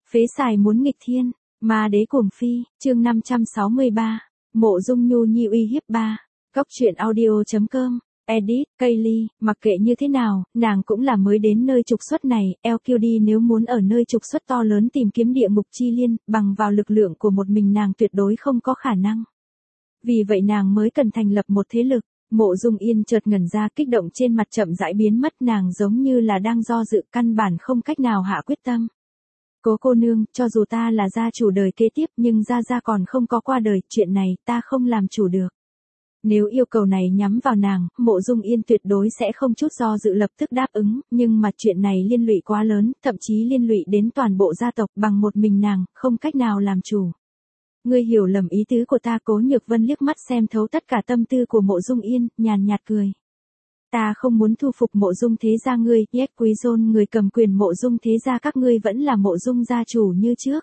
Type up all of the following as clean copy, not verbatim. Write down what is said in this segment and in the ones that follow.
Phế xài muốn nghịch thiên, ma đế cuồng phi, chương 563, Mộ Dung Nhu Nhi uy hiếp 3. Cóc truyện audio.com, edit, Kaylee, mặc kệ như thế nào, nàng cũng là mới đến nơi trục xuất này, LQD nếu muốn ở nơi trục xuất to lớn tìm kiếm địa ngục chi liên, bằng vào lực lượng của một mình nàng tuyệt đối không có khả năng. Vì vậy nàng mới cần thành lập một thế lực. Mộ Dung Yên chợt ngẩn ra, kích động trên mặt chậm rãi biến mất, nàng giống như là đang do dự, căn bản không cách nào hạ quyết tâm. Cố cô nương, cho dù ta là gia chủ đời kế tiếp nhưng gia gia còn không có qua đời, chuyện này ta không làm chủ được. Nếu yêu cầu này nhắm vào nàng, Mộ Dung Yên tuyệt đối sẽ không chút do dự lập tức đáp ứng, nhưng mà chuyện này liên lụy quá lớn, thậm chí liên lụy đến toàn bộ gia tộc, bằng một mình nàng, không cách nào làm chủ. Ngươi hiểu lầm ý tứ của ta. Cố Nhược Vân liếc mắt xem thấu tất cả tâm tư của Mộ Dung Yên, nhàn nhạt cười. Ta không muốn thu phục Mộ Dung thế gia ngươi, Yết Quý Dôn người cầm quyền Mộ Dung thế gia các ngươi vẫn là Mộ Dung gia chủ như trước.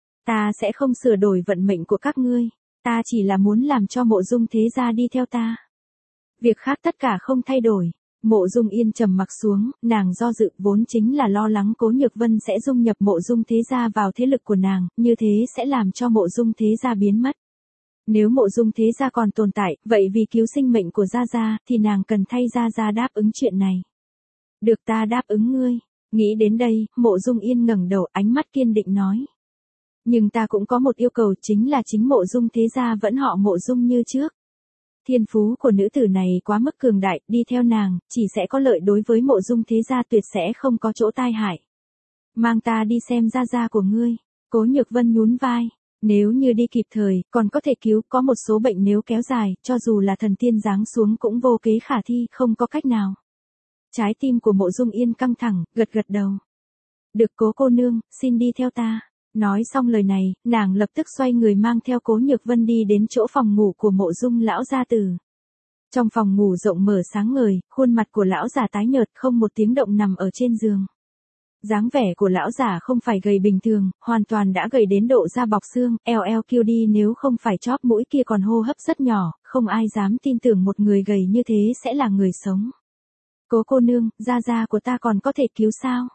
Ta sẽ không sửa đổi vận mệnh của các ngươi, ta chỉ là muốn làm cho Mộ Dung thế gia đi theo ta. Việc khác tất cả không thay đổi. Mộ Dung Yên trầm mặc xuống, nàng do dự vốn chính là lo lắng Cố Nhược Vân sẽ dung nhập Mộ Dung thế gia vào thế lực của nàng, như thế sẽ làm cho Mộ Dung thế gia biến mất. Nếu Mộ Dung thế gia còn tồn tại, vậy vì cứu sinh mệnh của gia gia, thì nàng cần thay gia gia đáp ứng chuyện này. Được, ta đáp ứng ngươi. Nghĩ đến đây, Mộ Dung Yên ngẩng đầu, ánh mắt kiên định nói. Nhưng ta cũng có một yêu cầu, chính là chính Mộ Dung thế gia vẫn họ Mộ Dung như trước. Thiên phú của nữ tử này quá mức cường đại, đi theo nàng, chỉ sẽ có lợi đối với Mộ Dung thế gia, tuyệt sẽ không có chỗ tai hại. Mang ta đi xem gia gia của ngươi. Cố Nhược Vân nhún vai. Nếu như đi kịp thời, còn có thể cứu, có một số bệnh nếu kéo dài, cho dù là thần tiên giáng xuống cũng vô kế khả thi, không có cách nào. Trái tim của Mộ Dung Yên căng thẳng, gật gật đầu. Được, Cố cô nương, xin đi theo ta. Nói xong lời này, nàng lập tức xoay người mang theo Cố Nhược Vân đi đến chỗ phòng ngủ của Mộ Dung lão gia tử. Trong phòng ngủ rộng mở sáng ngời, khuôn mặt của lão già tái nhợt, không một tiếng động nằm ở trên giường. Dáng vẻ của lão già không phải gầy bình thường, hoàn toàn đã gầy đến độ da bọc xương, LQD nếu không phải chóp mũi kia còn hô hấp rất nhỏ, không ai dám tin tưởng một người gầy như thế sẽ là người sống. Cố cô nương, gia gia của ta còn có thể cứu sao?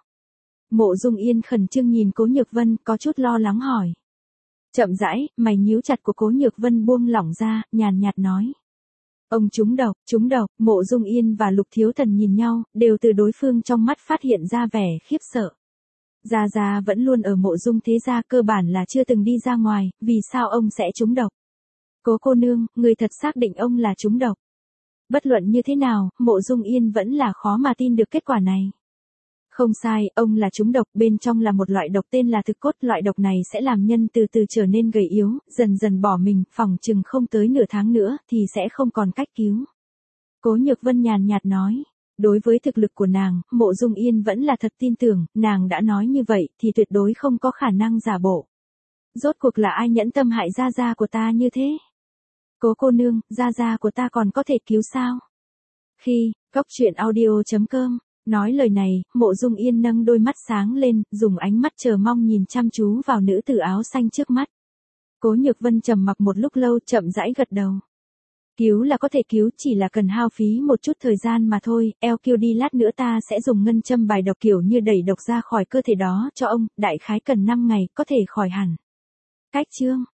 Mộ Dung Yên khẩn trương nhìn Cố Nhược Vân, có chút lo lắng hỏi. Chậm rãi, mày nhíu chặt của Cố Nhược Vân buông lỏng ra, nhàn nhạt nói. Ông trúng độc, Mộ Dung Yên và Lục Thiếu Thần nhìn nhau, đều từ đối phương trong mắt phát hiện ra vẻ khiếp sợ. Gia Gia vẫn luôn ở Mộ Dung thế gia, cơ bản là chưa từng đi ra ngoài, vì sao ông sẽ trúng độc? Cố cô nương, người thật xác định ông là trúng độc. Bất luận như thế nào, Mộ Dung Yên vẫn là khó mà tin được kết quả này. Không sai, ông là trúng độc, bên trong là một loại độc tên là thực cốt, loại độc này sẽ làm nhân từ từ trở nên gầy yếu, dần dần bỏ mình, phỏng chừng không tới nửa tháng nữa, thì sẽ không còn cách cứu. Cố Nhược Vân nhàn nhạt nói, đối với thực lực của nàng, Mộ Dung Yên vẫn là thật tin tưởng, nàng đã nói như vậy, thì tuyệt đối không có khả năng giả bộ. Rốt cuộc là ai nhẫn tâm hại gia gia của ta như thế? Cố cô nương, gia gia của ta còn có thể cứu sao? Khi, cóc truyện audio.com nói lời này, Mộ Dung Yên nâng đôi mắt sáng lên, dùng ánh mắt chờ mong nhìn chăm chú vào nữ tử áo xanh trước mắt. Cố Nhược Vân trầm mặc một lúc lâu, chậm rãi gật đầu. Cứu là có thể cứu, chỉ là cần hao phí một chút thời gian mà thôi, LQD lát nữa ta sẽ dùng ngân châm bài độc kiểu như đẩy độc ra khỏi cơ thể đó cho ông, đại khái cần 5 ngày, có thể khỏi hẳn. Cách chương